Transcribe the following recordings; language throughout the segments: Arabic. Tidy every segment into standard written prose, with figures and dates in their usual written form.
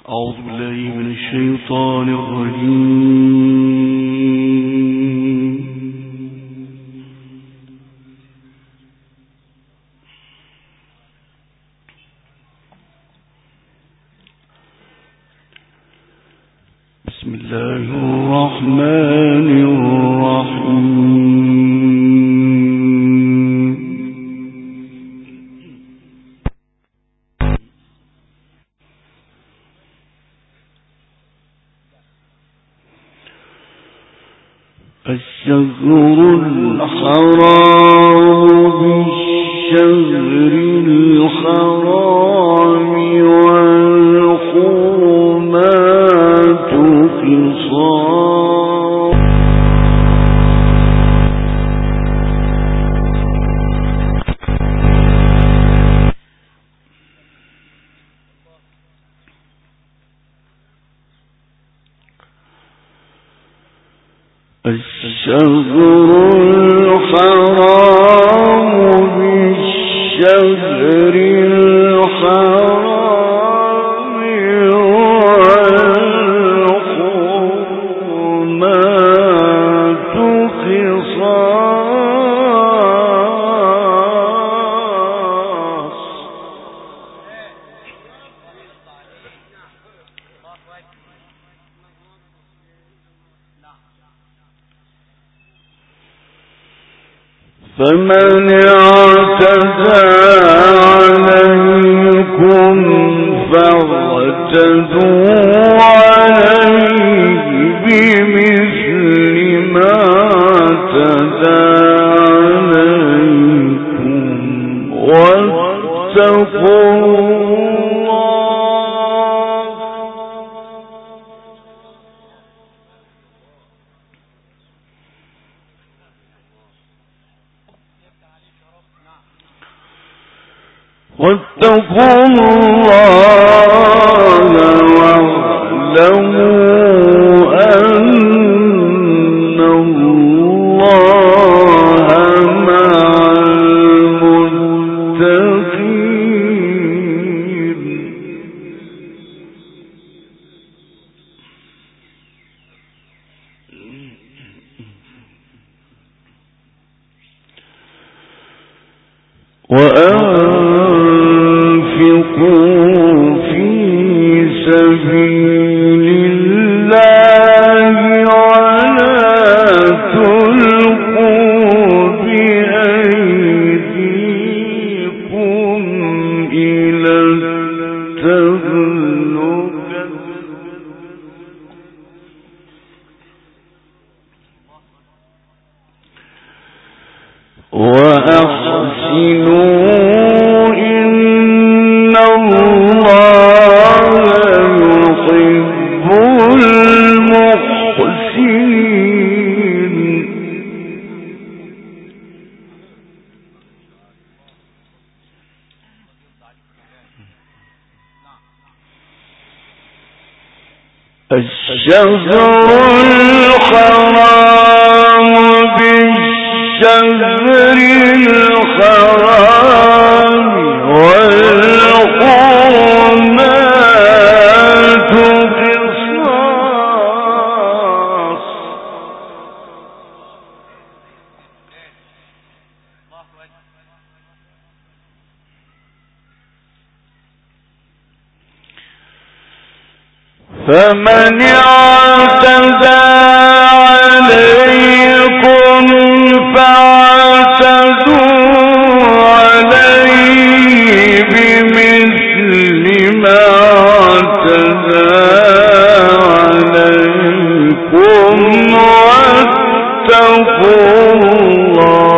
أعوذ بالله من الشيطان الرجيم. بسم الله الرحمن الرحيم. الشهر الحرام بالشهر الحرام والحرمات قصاص الشهر الحرام بالشهر الحرام والحرمات قصاص فمن اعتدى عليكم فاعتدوا عليه بمثل ما اعتدى عليكم واتقوا واتقوا الله واعلموا أن الله مع المتقين. وأنفقوا في سبيل الله ولا تلقوا بأيديكم إلى التهلكة وأحسنوا إن الله يحب المحسنين. الشهر الحرام بالشهر الحرام والحرمات قصاص فمن اعتدى عليكم فاعتدوا عليه بمثل ما اعتدى عليكم واتقوا الله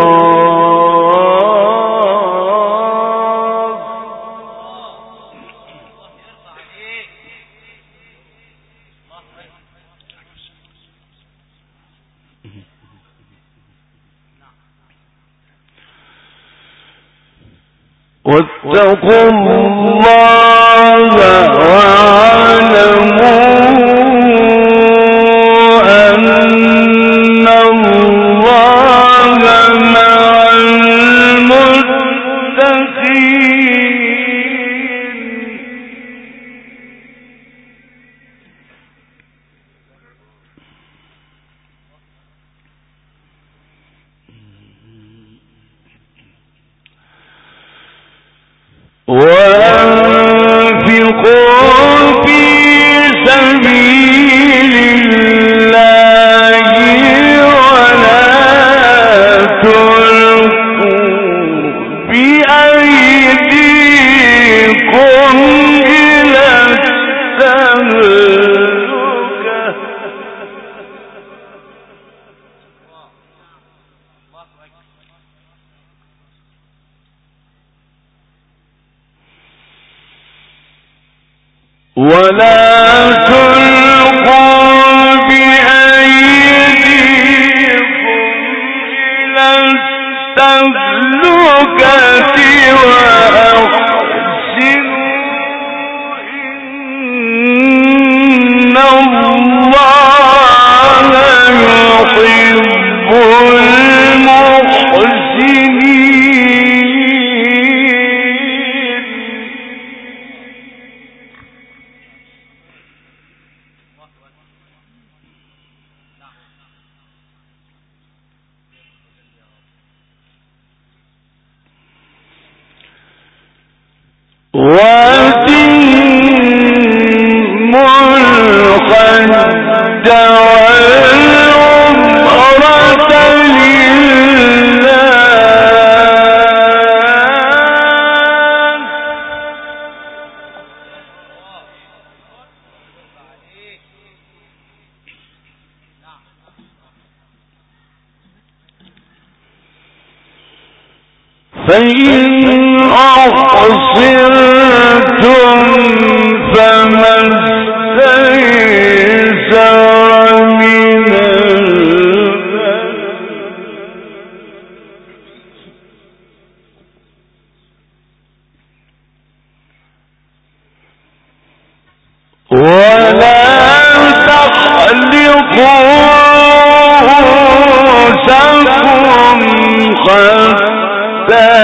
واتقوا الله واعلموا أن الله مع المتقين. وأنفقوا في سبيل الله ولا تلقوا بأيديكم إلى التهلكة ولا تلقوا بأيديكم إلى التهلكة وأحسنوا إن الله يحب المحسنين. وَأَتِمُّوا الْحَجَّ وَالْعُمْرَةَ لِلَّهِ فَإِنْ أحصرتم فما استيسر من ولا تحلقوا رؤوسكم حتى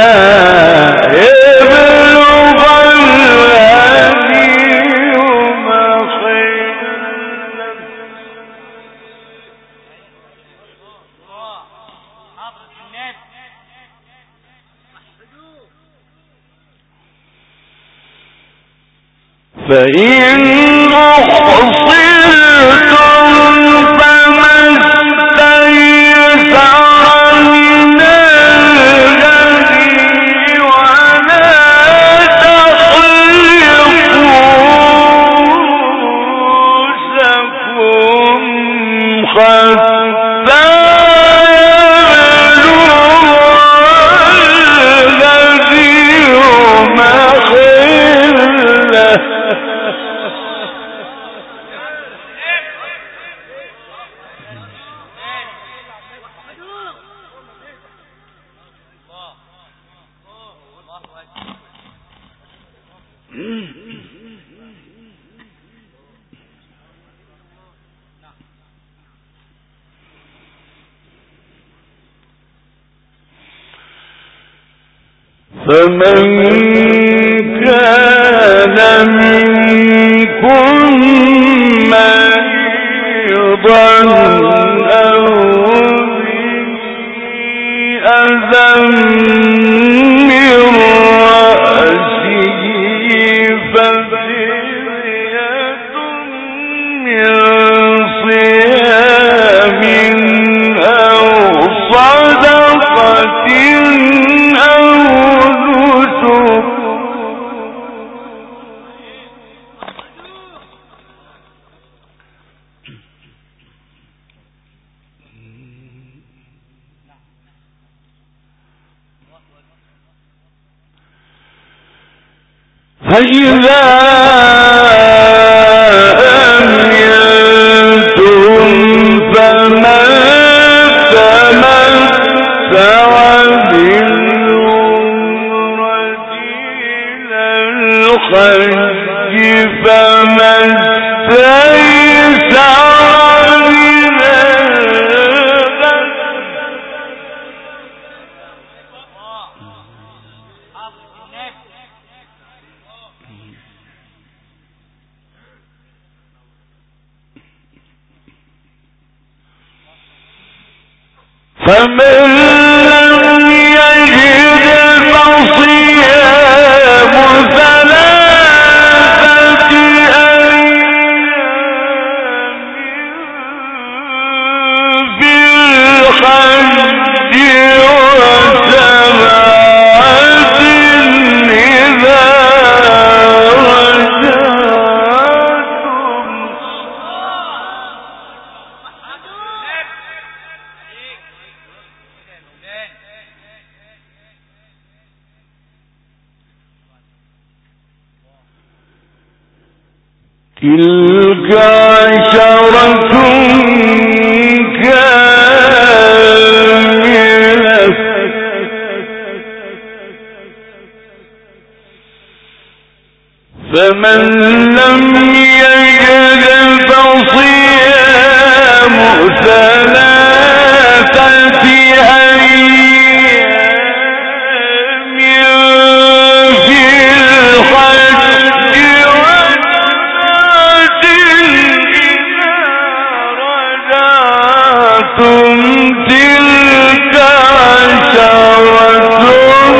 يبلغ الهدي محله فإن أحصرتم فما استيسر من الهدي ولا تحلقوا رؤوسكم حتى يبلغ الهدي محله فمن كان منكم مريضا أو به أذى من رأسه ففدية من صيام أو صدقة أو نسك فإذا أمنتم فمن تمتع بالعمرة إلى الحج فما استيسر من الهدي فمن لم يجد فصيام تلك عشرة كاملة فمن لم يجد فصيام ثلاثة أيام في الحج وسبعة إذا رجعتم تلك عشرة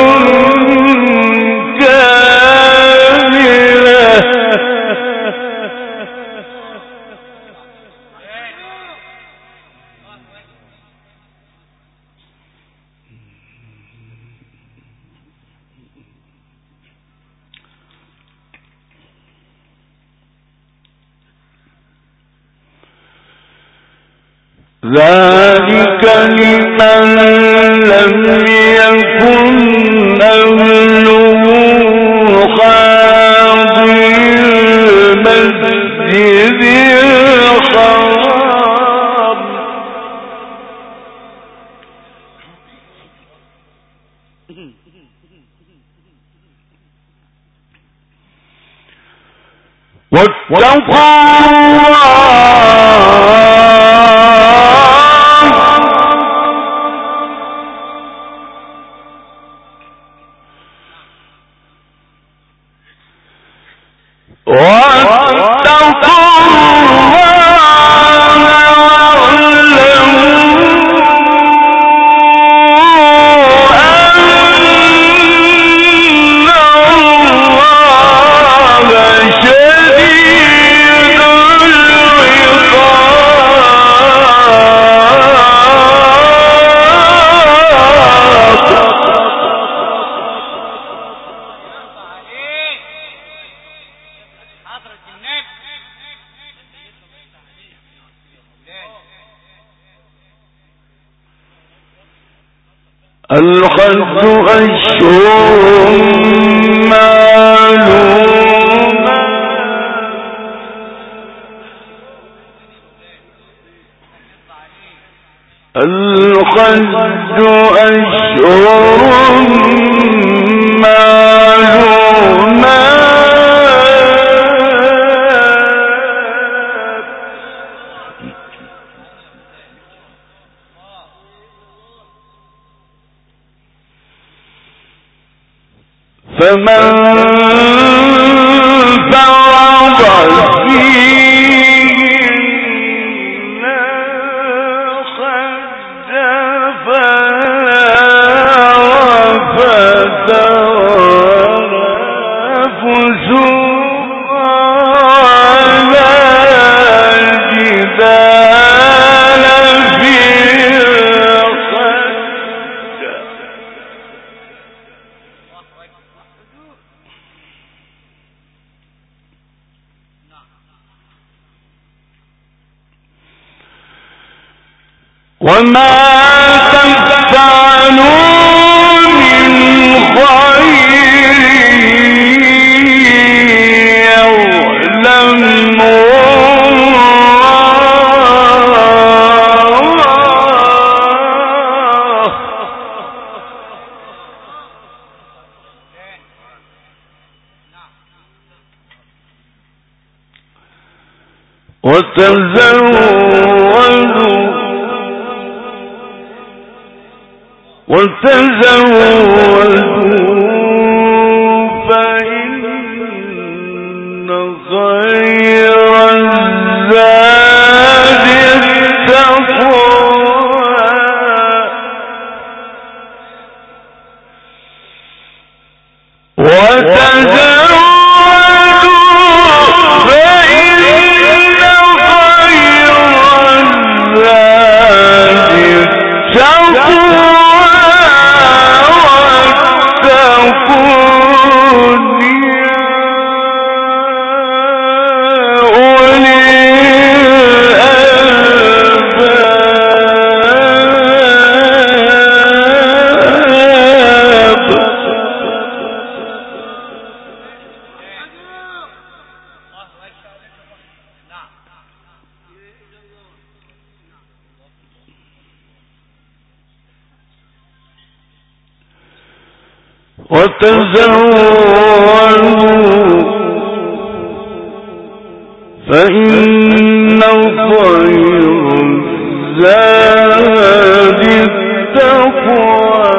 ذلك لمن لم يكن أهله حاضر المسجد الحرام واتقوا الحج أشهر معلومات الحج أشهر فمن فرض فيهن الحج فلا رفث ولا فسوق ولا جدال في الحج وما تفعلوا من خير يعلمه وتزودوا فإن خير الزاد التقوى واتقون وتزودوا فإن خير الزاد التقوى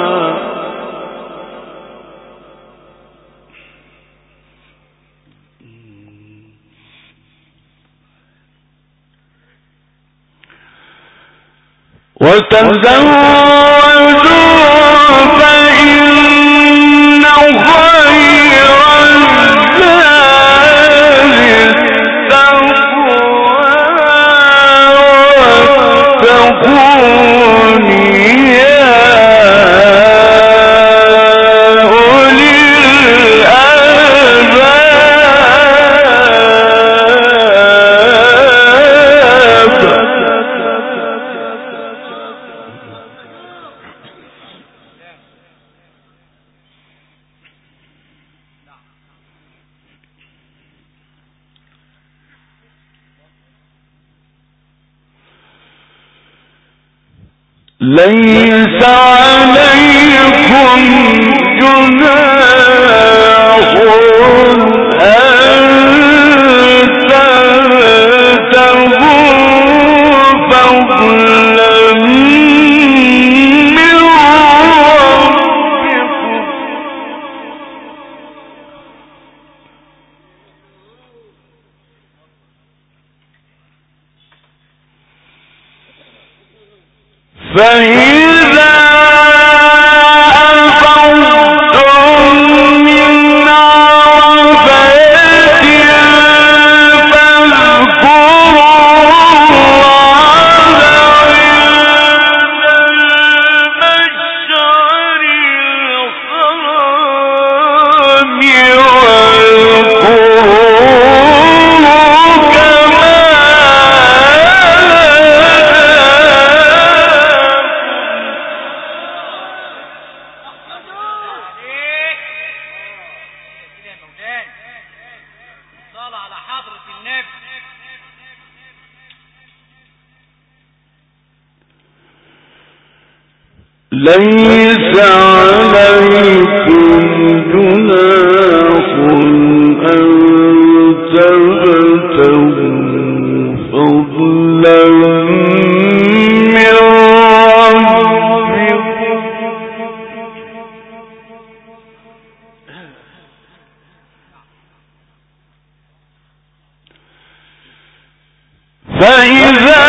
وتزودوا فإن خير الزاد التقوى واتقون يا أولي الألباب ليس عليكم جناح أن تبتغوا فضلا من ربكم فإذا أفضتم من عرفات فاذكروا الله عند المشعر الحرام واذكروه كما ليس عليكم جناح أن تبتغوا فضلا من ربكم فإذا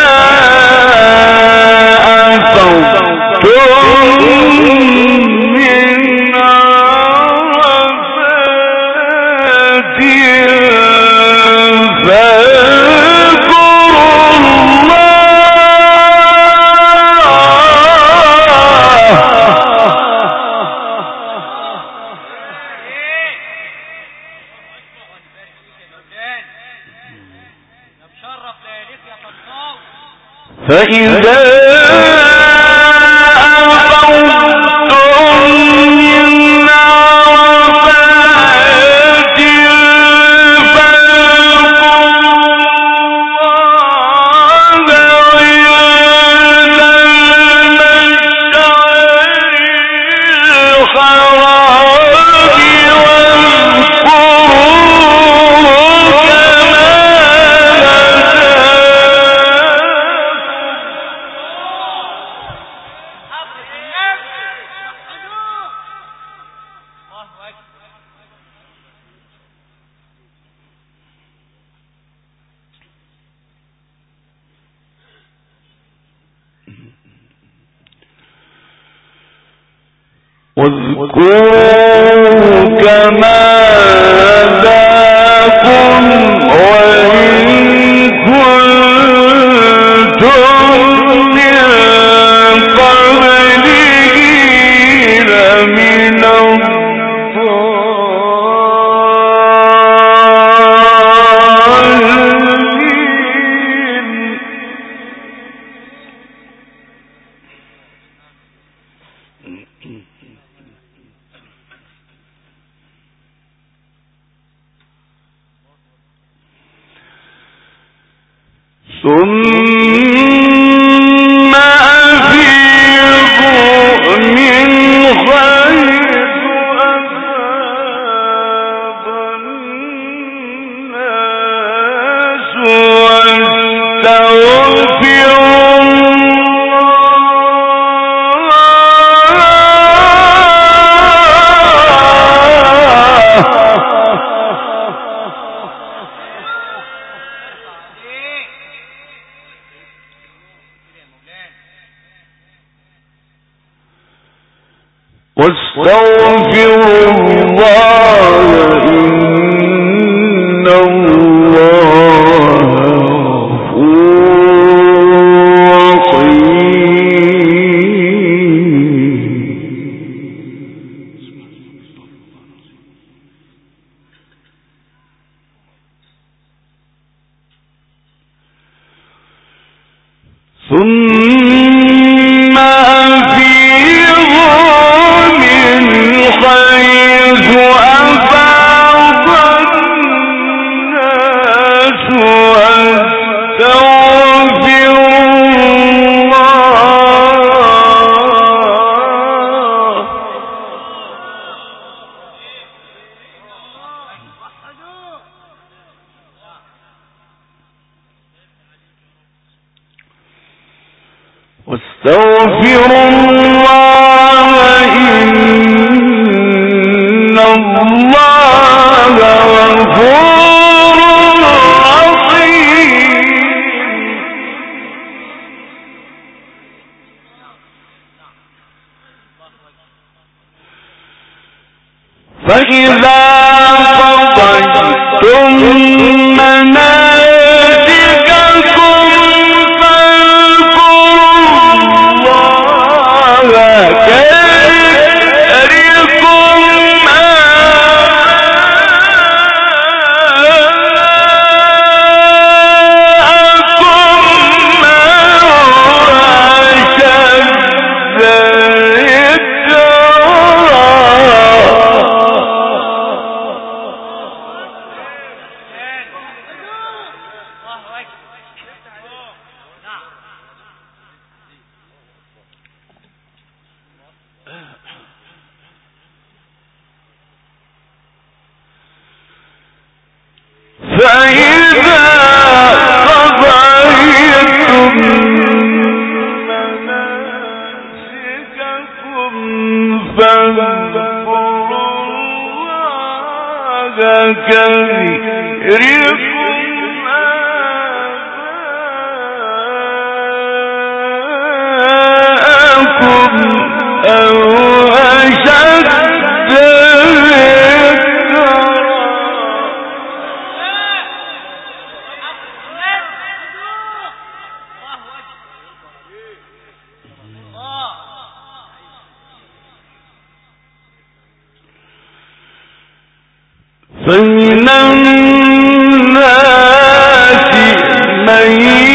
فإذا أفضتم من عرفات فاذكروا الله عند المشعر واذكروا كما هداكم وإن كنتم من قبله لمن الضالين ثم أفيضوا من حيث فمن الناس من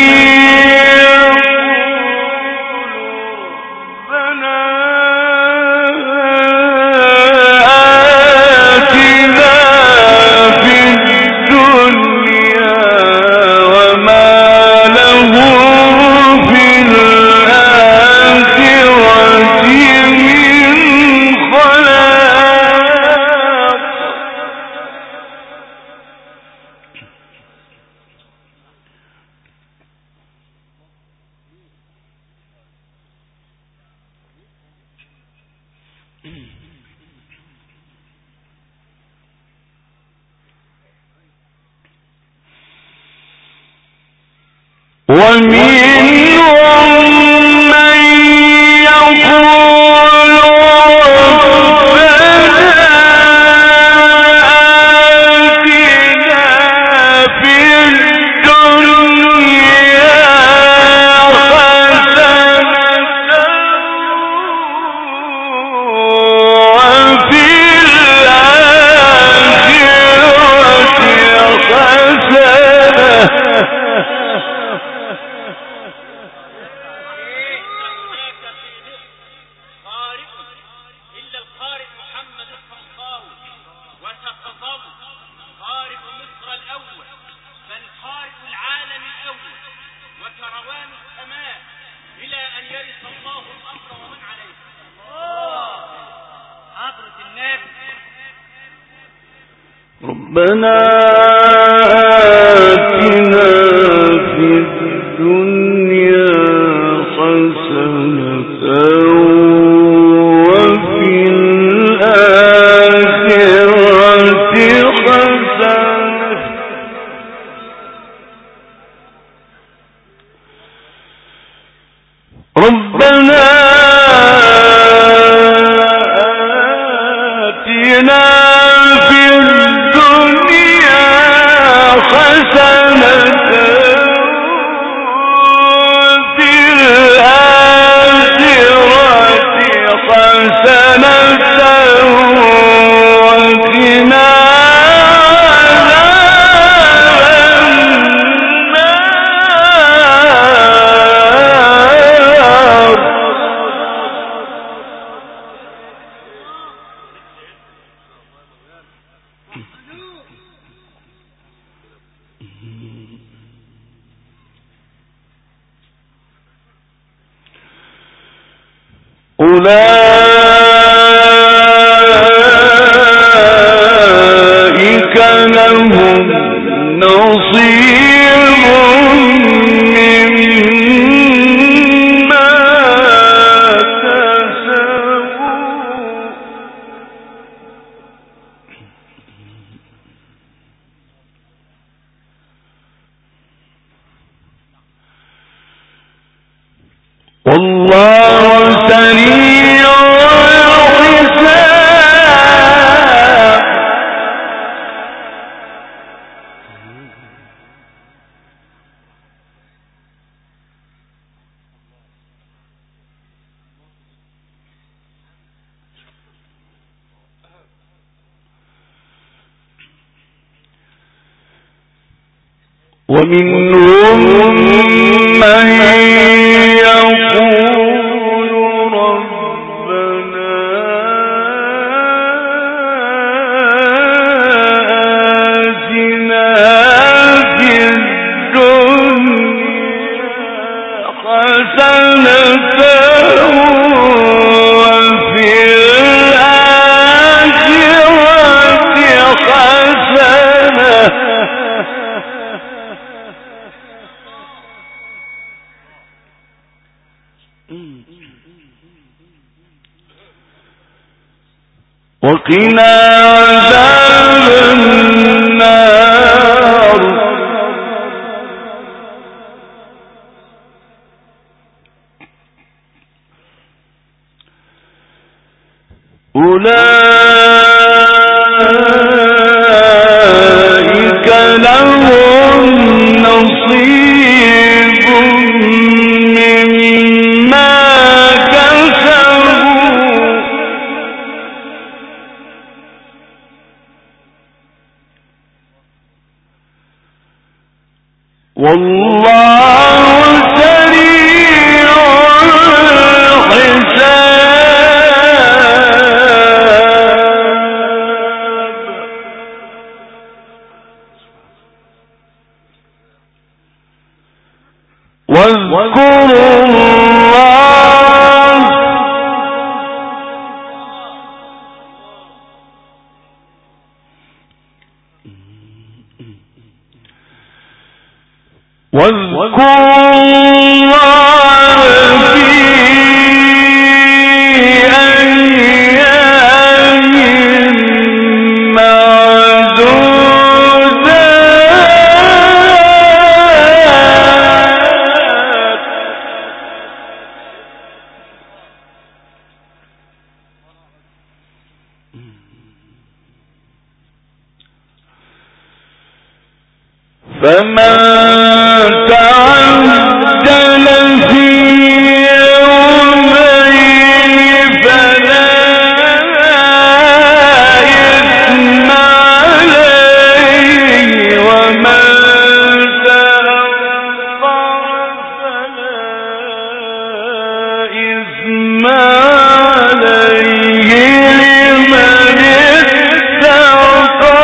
ربنا آتنا في الدنيا حسنة وفي الآخرة حسنة ربنا أولئك لهم نصيب مما كسبوا والله سريع الحساب. ومنهم من يقول ربنا آتنا في الدنيا حسنة وفي الآخرة حسنة وقنا عذاب النار. أولئك لهم نصيب مما كسبوا والله سريع الحساب. واذكروا الله في أيام معدودات فمن تعجل في يومين فلا إثم عليه ومن تأخر فلا إثم عليه لمن اتقى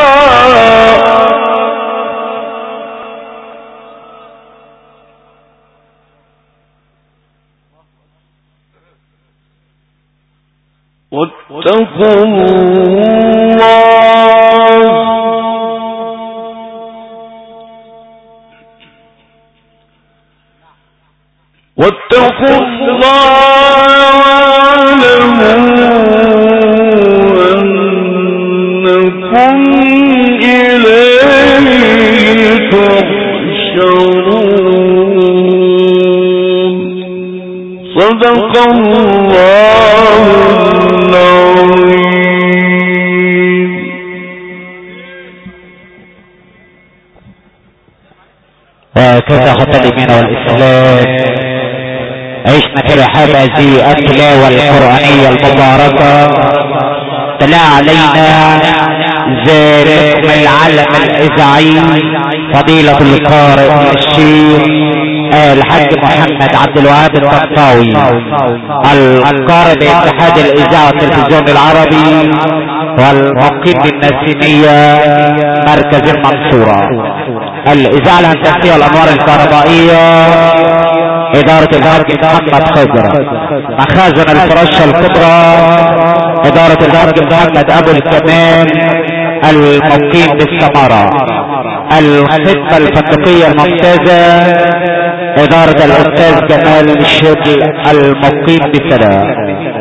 واتقوا الله واعلموا أنكم إليه تحشرون. صدق الله العظيم. وهكذا خط الإيمان والإسلام عشنا في رحاب هذه التلاوة القرآنية المباركة. تلا علينا ذلكم العلم الإذاعي فضيلة القارئ الشيخ الحاج محمد عبد الوهاب الطنطاوي القارئ باتحاد الإذاعة والتلفزيون العربي والمقيم بالنسيمية مركز المنصورة. الإذاعة الهندسية والأنوار الكهربائية ادارة الحاج محمد خضر. مخازن الفراشة الكبرى ادارة الحاج محمد ابو الكمال المقيم بالسمارة. الخدمة الفندقية الممتازة ادارة الاستاذ جمال الشبل المقيم بسلام.